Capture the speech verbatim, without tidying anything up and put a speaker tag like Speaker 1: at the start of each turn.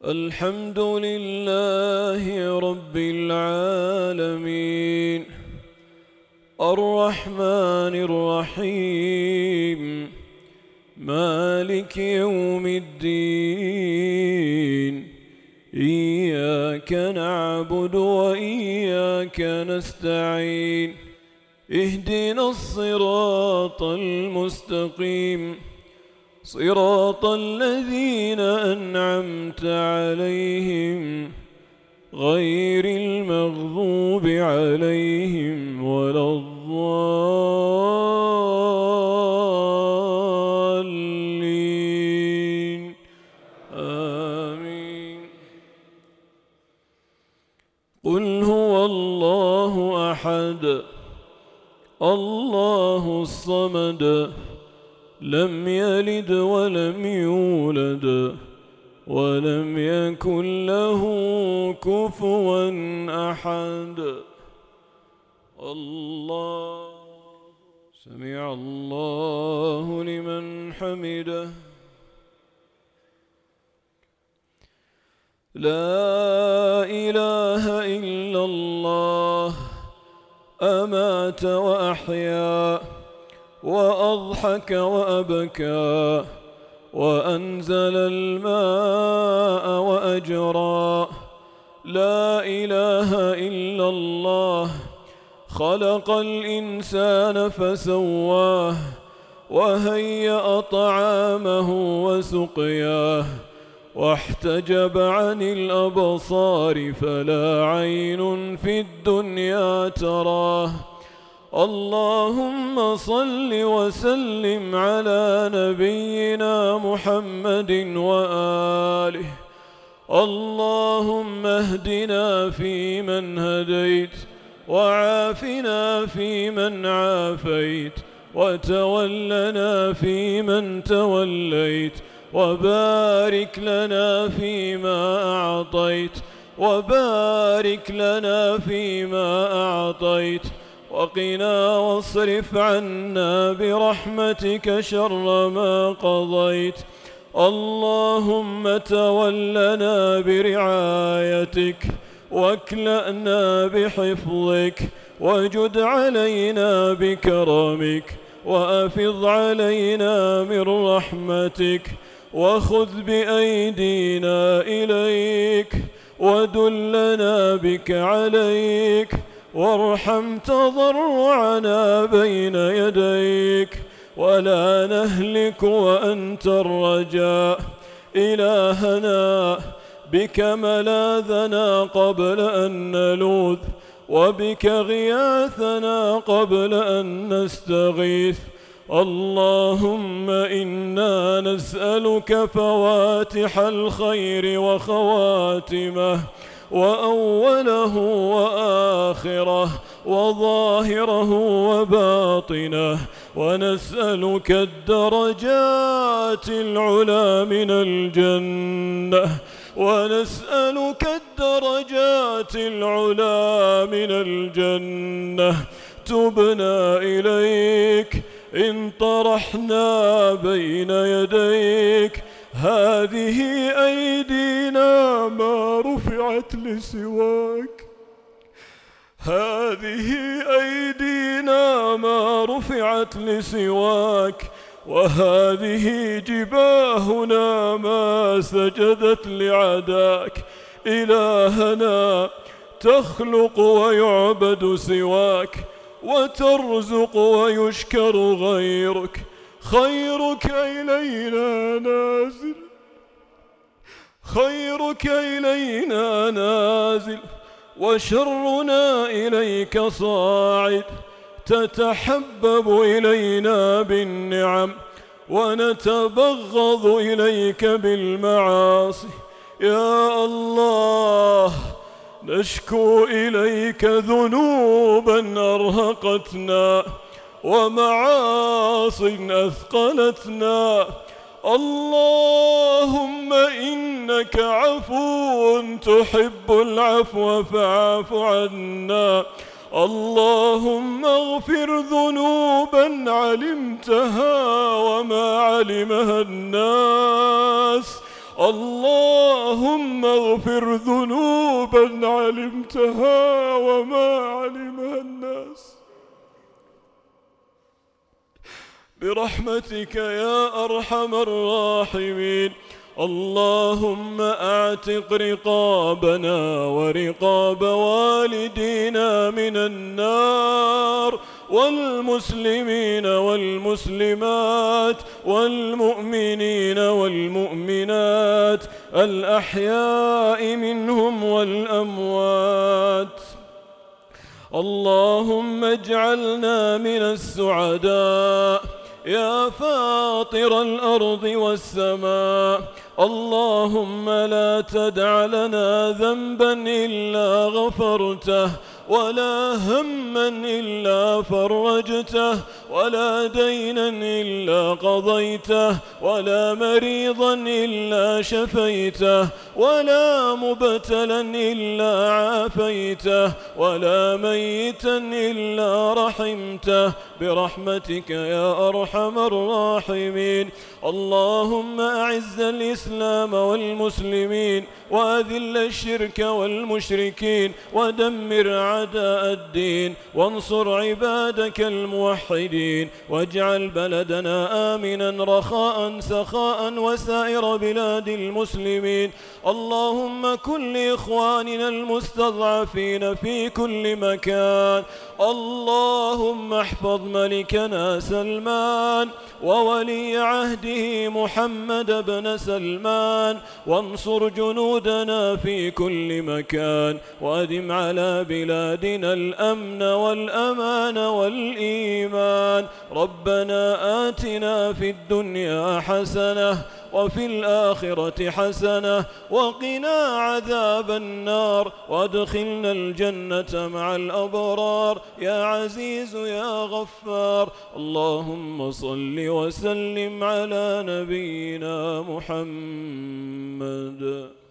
Speaker 1: الحمد لله رب العالمين الرحمن الرحيم مالك يوم الدين إياك نعبد وإياك نستعين اهدنا الصراط المستقيم صراط الذين أنعمت عليهم غير المغضوب عليهم ولا الضالين آمين. قل هو الله أحد الله الصمد لم يلد ولم يولد ولم يكن له كفوا أحد. الله سمع الله لمن حمده. لا إله إلا الله أمات وأحيا وأضحك وأبكى وأنزل الماء وأجرى. لا إله إلا الله خلق الإنسان فسواه وهيأ طعامه وسقياه واحتجب عن الأبصار فلا عين في الدنيا تراه. اللهم صل وسلم على نبينا محمد وآله. اللهم اهدنا فيمن هديت وعافنا فيمن عافيت وتولنا فيمن توليت وبارك لنا فيما أعطيت وبارك لنا فيما أعطيت وقنا واصرف عنا برحمتك شر ما قضيت. اللهم تولنا برعايتك واكلأنا بحفظك وجد علينا بكرمك وأفض علينا من رحمتك وخذ بأيدينا إليك ودلنا بك عليك وارحم تضرعنا بين يديك ولا نهلك وأنت الرجاء. إلهنا بك ملاذنا قبل أن نلوذ وبك غياثنا قبل أن نستغيث. اللهم إنا نسألك فواتح الخير وخواتمه وأوله وآخره وظاهره وباطنه ونسألك الدرجات العلى من الجنة ونسألك الدرجات العلى من الجنة. تبنا إليك إن طرحنا بين يديك. هذه أيدينا ما رفعت لسواك هذه أيدينا ما رفعت لسواك وهذه جباهنا ما سجدت لعداك. إلهنا تخلق ويعبد سواك وترزق ويشكر غيرك. خيرك إلينا نازل خيرك إلينا نازل وشرنا إليك صاعد. تتحبب إلينا بالنعم ونتبغض إليك بالمعاصي. يا الله نشكو إليك ذنوبا أرهقتنا ومعاصٍ أثقلتنا. اللهم إنك عفو تحب العفو فاعف عنا. اللهم اغفر ذنوبا علمتها وما علمها الناس. اللهم اغفر ذنوبا علمتها وما علمها الناس برحمتك يا أرحم الراحمين. اللهم أعتق رقابنا ورقاب والدينا من النار، والمسلمين والمسلمات والمؤمنين والمؤمنات الأحياء منهم والأموات. اللهم اجعلنا من السعداء يا فاطر الأرض والسماء. اللهم لا تدع لنا ذنبا إلا غفرته، ولا هما إلا فرجته، ولا دينا إلا قضيته، ولا مريضا إلا شفيته، ولا مبتلا إلا عافيته، ولا ميتا إلا رحمته برحمتك يا أرحم الراحمين. اللهم أعز الإسلام والمسلمين، وأذل الشرك والمشركين، ودمر أعداء الدين، وانصر عبادك الموحدين، واجعل بلدنا آمنا رخاء سخاء وسائر بلاد المسلمين. اللهم كن لإخواننا المستضعفين في كل مكان. اللهم احفظ ملكنا سلمان وولي عهده محمد بن سلمان، وانصر جنودنا في كل مكان، وأدم على بلادنا الأمن والأمان والإيمان. ربنا آتنا في الدنيا حسنة وفي الآخرة حسنة وقنا عذاب النار، وادخلنا الجنة مع الأبرار يا عزيز يا غفار. اللهم صل وسلم على نبينا محمد.